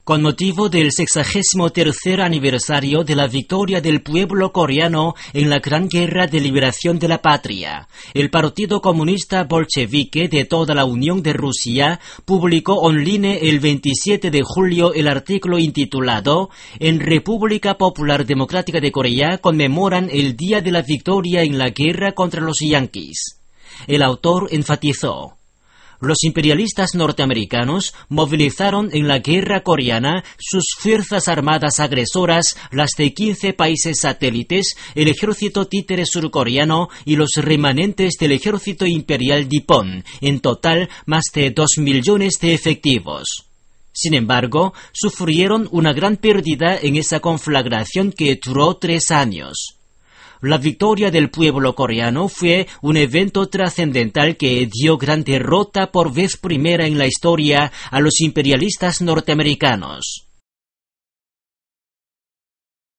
Con motivo del 63º aniversario de la victoria del pueblo coreano en la Gran Guerra de Liberación de la Patria, el Partido Comunista Bolchevique de toda la Unión de Rusia publicó online el 27 de julio el artículo intitulado «En República Popular Democrática de Corea conmemoran el día de la victoria en la guerra contra los yanquis». El autor enfatizó: los imperialistas norteamericanos movilizaron en la guerra coreana sus fuerzas armadas agresoras, las de 15 países satélites, el ejército títere surcoreano y los remanentes del ejército imperial nipón, en total más de 2 millones de efectivos. Sin embargo, sufrieron una gran pérdida en esa conflagración que duró 3 años. La victoria del pueblo coreano fue un evento trascendental que dio gran derrota por vez primera en la historia a los imperialistas norteamericanos.